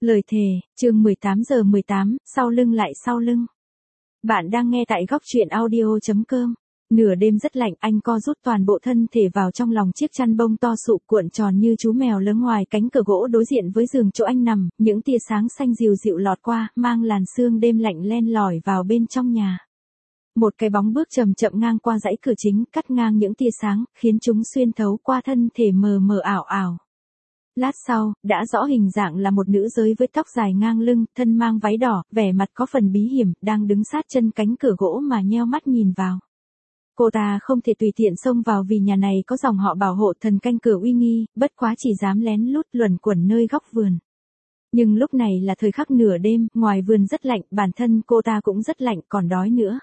Lời thề, chương 18:18, sau lưng lại sau lưng. Bạn đang nghe tại góc truyện audio.com. Nửa đêm rất lạnh, anh co rút toàn bộ thân thể vào trong lòng chiếc chăn bông to sụ cuộn tròn như chú mèo lớn ngoài cánh cửa gỗ đối diện với giường chỗ anh nằm, những tia sáng xanh dịu dịu lọt qua, mang làn sương đêm lạnh len lỏi vào bên trong nhà. Một cái bóng bước chậm chậm ngang qua dãy cửa chính, cắt ngang những tia sáng, khiến chúng xuyên thấu qua thân thể mờ mờ ảo ảo. Lát sau, đã rõ hình dạng là một nữ giới với tóc dài ngang lưng, thân mang váy đỏ, vẻ mặt có phần bí hiểm, đang đứng sát chân cánh cửa gỗ mà nheo mắt nhìn vào. Cô ta không thể tùy tiện xông vào vì nhà này có dòng họ bảo hộ thần canh cửa uy nghi, bất quá chỉ dám lén lút luẩn quẩn nơi góc vườn. Nhưng lúc này là thời khắc nửa đêm, ngoài vườn rất lạnh, bản thân cô ta cũng rất lạnh, còn đói nữa.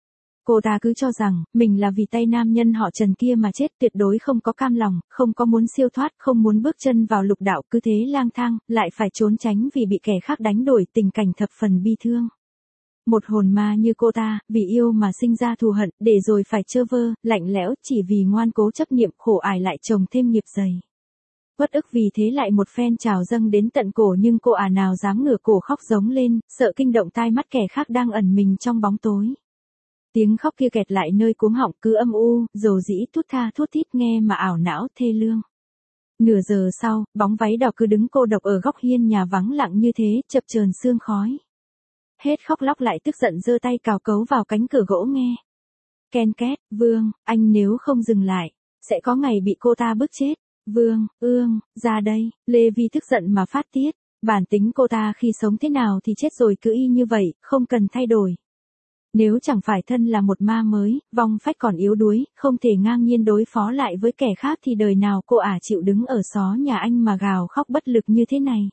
Cô ta cứ cho rằng, mình là vì tay nam nhân họ Trần kia mà chết, tuyệt đối không có cam lòng, không có muốn siêu thoát, không muốn bước chân vào lục đạo, cứ thế lang thang, lại phải trốn tránh vì bị kẻ khác đánh đổi, tình cảnh thập phần bi thương. Một hồn ma như cô ta, vì yêu mà sinh ra thù hận, để rồi phải trơ vơ, lạnh lẽo, chỉ vì ngoan cố chấp niệm, khổ ải lại chồng thêm nghiệp dày. Uất ức vì thế lại một phen trào dâng đến tận cổ, nhưng cô nào dám ngửa cổ khóc giống lên, sợ kinh động tai mắt kẻ khác đang ẩn mình trong bóng tối. Tiếng khóc kia kẹt lại nơi cuống họng, cứ âm u, dầu dĩ, thút tha thút thít, nghe mà ảo não thê lương. Nửa giờ sau, bóng váy đỏ cứ đứng cô độc ở góc hiên nhà vắng lặng như thế, chập chờn sương khói. Hết khóc lóc lại tức giận giơ tay cào cấu vào cánh cửa gỗ nghe. Ken két, Vương, anh nếu không dừng lại, sẽ có ngày bị cô ta bức chết. Vương, ra đây, Lê Vi tức giận mà phát tiết. Bản tính cô ta khi sống thế nào thì chết rồi cứ y như vậy, không cần thay đổi. Nếu chẳng phải thân là một ma mới, vong phách còn yếu đuối, không thể ngang nhiên đối phó lại với kẻ khác thì đời nào cô chịu đứng ở xó nhà anh mà gào khóc bất lực như thế này.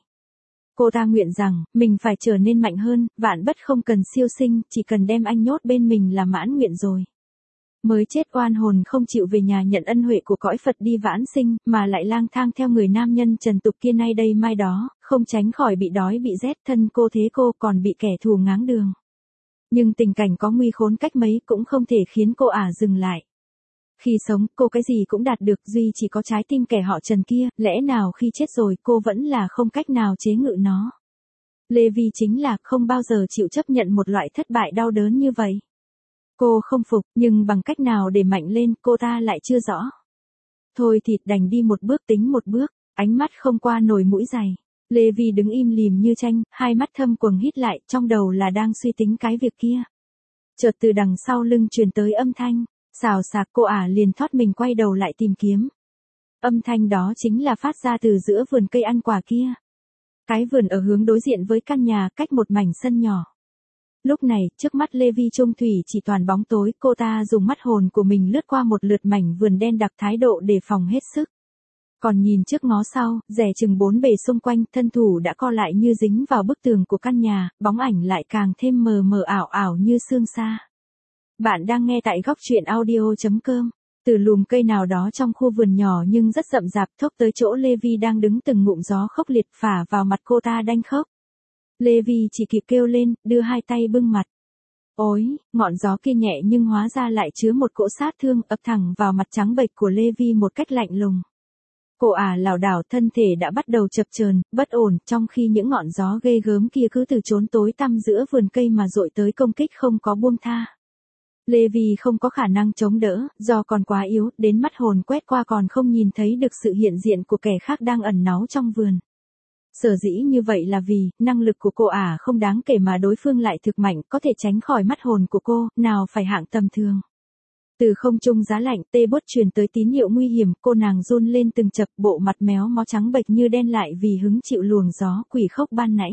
Cô ta nguyện rằng, mình phải trở nên mạnh hơn, vạn bất không cần siêu sinh, chỉ cần đem anh nhốt bên mình là mãn nguyện rồi. Mới chết oan hồn không chịu về nhà nhận ân huệ của cõi Phật đi vãng sinh, mà lại lang thang theo người nam nhân trần tục kia nay đây mai đó, không tránh khỏi bị đói bị rét, thân cô thế cô còn bị kẻ thù ngáng đường. Nhưng tình cảnh có nguy khốn cách mấy cũng không thể khiến cô dừng lại. Khi sống, cô cái gì cũng đạt được, duy chỉ có trái tim kẻ họ Trần kia, lẽ nào khi chết rồi cô vẫn là không cách nào chế ngự nó. Lê Vi chính là không bao giờ chịu chấp nhận một loại thất bại đau đớn như vậy. Cô không phục, nhưng bằng cách nào để mạnh lên, cô ta lại chưa rõ. Thôi thì đành đi một bước tính một bước, ánh mắt không qua nổi mũi giày. Lê Vi đứng im lìm như tranh, hai mắt thâm quầng hít lại, trong đầu là đang suy tính cái việc kia. Chợt từ đằng sau lưng truyền tới âm thanh, xào xạc, cô liền thoát mình quay đầu lại tìm kiếm. Âm thanh đó chính là phát ra từ giữa vườn cây ăn quả kia. Cái vườn ở hướng đối diện với căn nhà, cách một mảnh sân nhỏ. Lúc này, trước mắt Lê Vi Trung thủy chỉ toàn bóng tối, cô ta dùng mắt hồn của mình lướt qua một lượt mảnh vườn đen đặc, thái độ đề phòng hết sức. Còn nhìn trước ngó sau, dè chừng bốn bề xung quanh, thân thủ đã co lại như dính vào bức tường của căn nhà, bóng ảnh lại càng thêm mờ mờ ảo ảo như sương xa. Bạn đang nghe tại góc truyện audio.com. Từ lùm cây nào đó trong khu vườn nhỏ nhưng rất rậm rạp, thốc tới chỗ Lê Vi đang đứng, từng ngụm gió khốc liệt phả vào mặt cô ta đanh khốc. Lê Vi chỉ kịp kêu lên, đưa hai tay bưng mặt. Ôi, ngọn gió kia nhẹ nhưng hóa ra lại chứa một cỗ sát thương, ập thẳng vào mặt trắng bệch của Lê Vi một cách lạnh lùng. Cô lảo đảo, thân thể đã bắt đầu chập chờn, bất ổn, trong khi những ngọn gió ghê gớm kia cứ từ chốn tối tăm giữa vườn cây mà dội tới công kích không có buông tha. Lê Vi không có khả năng chống đỡ, do còn quá yếu, đến mắt hồn quét qua còn không nhìn thấy được sự hiện diện của kẻ khác đang ẩn náu trong vườn. Sở dĩ như vậy là vì, năng lực của cô không đáng kể mà đối phương lại thực mạnh, có thể tránh khỏi mắt hồn của cô, nào phải hạng tầm thường. Từ không trung giá lạnh, tê bốt truyền tới tín hiệu nguy hiểm, cô nàng run lên từng chập, bộ mặt méo mó trắng bệch như đen lại vì hứng chịu luồng gió quỷ khốc ban nãy.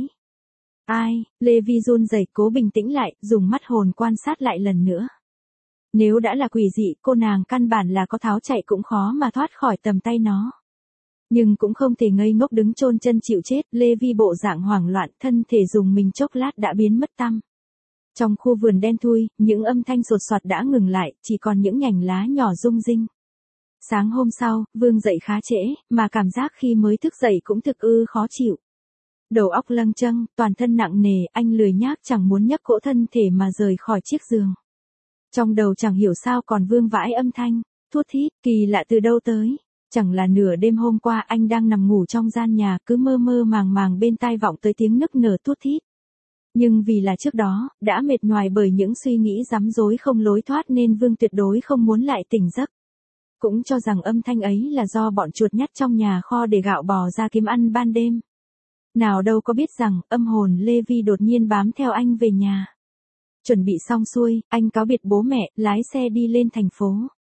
Lê Vi run rẩy cố bình tĩnh lại, dùng mắt hồn quan sát lại lần nữa. Nếu đã là quỷ dị, cô nàng căn bản là có tháo chạy cũng khó mà thoát khỏi tầm tay nó. Nhưng cũng không thể ngây ngốc đứng chôn chân chịu chết, Lê Vi bộ dạng hoảng loạn, thân thể dùng mình chốc lát đã biến mất tăm. Trong khu vườn đen thui, những âm thanh sột soạt đã ngừng lại, chỉ còn những nhành lá nhỏ rung rinh. Sáng hôm sau, Vương dậy khá trễ, mà cảm giác khi mới thức dậy cũng thực khó chịu. Đầu óc lâng châng, toàn thân nặng nề, anh lười nhác chẳng muốn nhấc cỗ thân thể mà rời khỏi chiếc giường. Trong đầu chẳng hiểu sao còn vương vãi âm thanh, thút thít, kỳ lạ từ đâu tới. Chẳng là nửa đêm hôm qua anh đang nằm ngủ trong gian nhà, cứ mơ mơ màng màng bên tai vọng tới tiếng nức nở thút thít. Nhưng vì là trước đó, đã mệt nhoài bởi những suy nghĩ rắm rối không lối thoát nên Vương tuyệt đối không muốn lại tỉnh giấc. Cũng cho rằng âm thanh ấy là do bọn chuột nhắt trong nhà kho để gạo bò ra kiếm ăn ban đêm. Nào đâu có biết rằng, âm hồn Lê Vi đột nhiên bám theo anh về nhà. Chuẩn bị xong xuôi, anh cáo biệt bố mẹ, lái xe đi lên thành phố.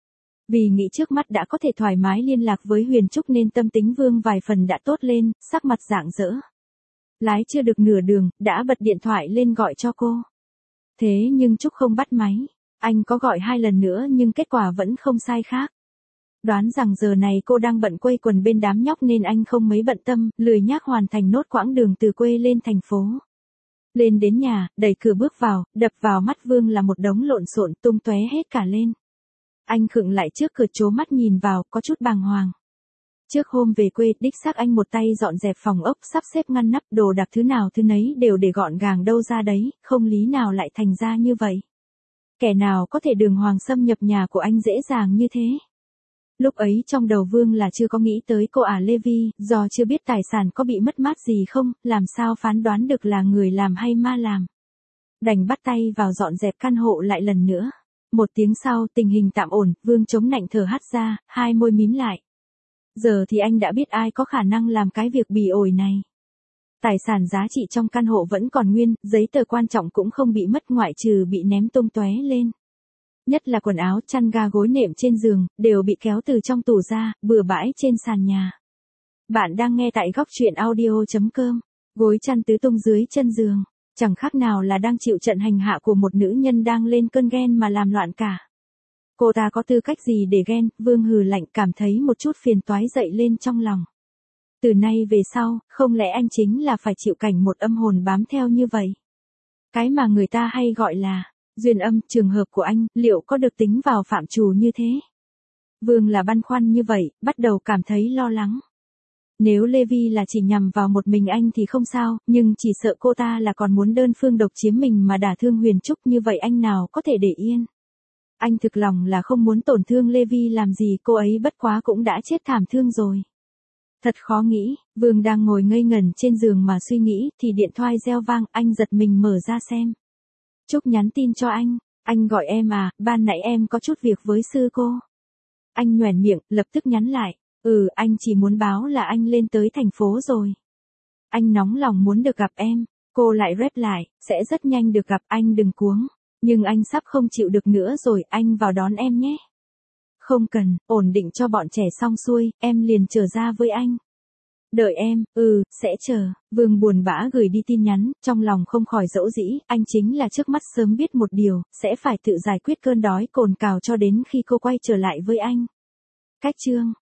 Vì nghĩ trước mắt đã có thể thoải mái liên lạc với Huyền Trúc nên tâm tính Vương vài phần đã tốt lên, sắc mặt rạng rỡ. Lái chưa được nửa đường, đã bật điện thoại lên gọi cho cô. Thế nhưng Trúc không bắt máy. Anh có gọi 2 lần nữa nhưng kết quả vẫn không sai khác. Đoán rằng giờ này cô đang bận quây quần bên đám nhóc nên anh không mấy bận tâm, lười nhác hoàn thành nốt quãng đường từ quê lên thành phố. Lên đến nhà, đẩy cửa bước vào, đập vào mắt Vương là một đống lộn xộn tung tóe hết cả lên. Anh khựng lại trước cửa trố mắt nhìn vào, có chút bàng hoàng. Trước hôm về quê, đích xác anh một tay dọn dẹp phòng ốc, sắp xếp ngăn nắp đồ đạc thứ nào thứ nấy đều để gọn gàng đâu ra đấy, không lý nào lại thành ra như vậy. Kẻ nào có thể đường hoàng xâm nhập nhà của anh dễ dàng như thế? Lúc ấy trong đầu Vương là chưa có nghĩ tới cô Lê Vi, do chưa biết tài sản có bị mất mát gì không, làm sao phán đoán được là người làm hay ma làm. Đành bắt tay vào dọn dẹp căn hộ lại lần nữa. Một tiếng sau, tình hình tạm ổn, Vương chống nạnh thở hắt ra, hai môi mím lại. Giờ thì anh đã biết ai có khả năng làm cái việc bỉ ổi này. Tài sản giá trị trong căn hộ vẫn còn nguyên, giấy tờ quan trọng cũng không bị mất ngoại trừ bị ném tung tóe lên. Nhất là quần áo, chăn ga gối nệm trên giường, đều bị kéo từ trong tủ ra, bừa bãi trên sàn nhà. Bạn đang nghe tại góc truyện audio.com. Gối chăn tứ tung dưới chân giường. Chẳng khác nào là đang chịu trận hành hạ của một nữ nhân đang lên cơn ghen mà làm loạn cả. Cô ta có tư cách gì để ghen? Vương hừ lạnh, cảm thấy một chút phiền toái dậy lên trong lòng. Từ nay về sau, không lẽ anh chính là phải chịu cảnh một âm hồn bám theo như vậy? Cái mà người ta hay gọi là duyên âm. Trường hợp của anh, liệu có được tính vào phạm trù như thế? Vương là băn khoăn như vậy, bắt đầu cảm thấy lo lắng. Nếu Lê Vi là chỉ nhằm vào một mình anh thì không sao, nhưng chỉ sợ cô ta là còn muốn đơn phương độc chiếm mình mà đả thương Huyền Trúc, như vậy anh nào có thể để yên. Anh thực lòng là không muốn tổn thương Lê Vi làm gì, cô ấy bất quá cũng đã chết thảm thương rồi. Thật khó nghĩ, Vương đang ngồi ngây ngẩn trên giường mà suy nghĩ thì điện thoại reo vang, anh giật mình mở ra xem. Trúc nhắn tin cho anh gọi em à, ban nãy em có chút việc với sư cô. Anh nhoẻn miệng, lập tức nhắn lại, anh chỉ muốn báo là anh lên tới thành phố rồi. Anh nóng lòng muốn được gặp em. Cô lại rep lại, sẽ rất nhanh được gặp, anh đừng cuống. Nhưng anh sắp không chịu được nữa rồi, anh vào đón em nhé. Không cần, ổn định cho bọn trẻ xong xuôi, em liền trở ra với anh. Đợi em, sẽ chờ. Vương buồn bã gửi đi tin nhắn, trong lòng không khỏi dẫu dĩ, anh chính là trước mắt sớm biết một điều, sẽ phải tự giải quyết cơn đói cồn cào cho đến khi cô quay trở lại với anh. Cách chương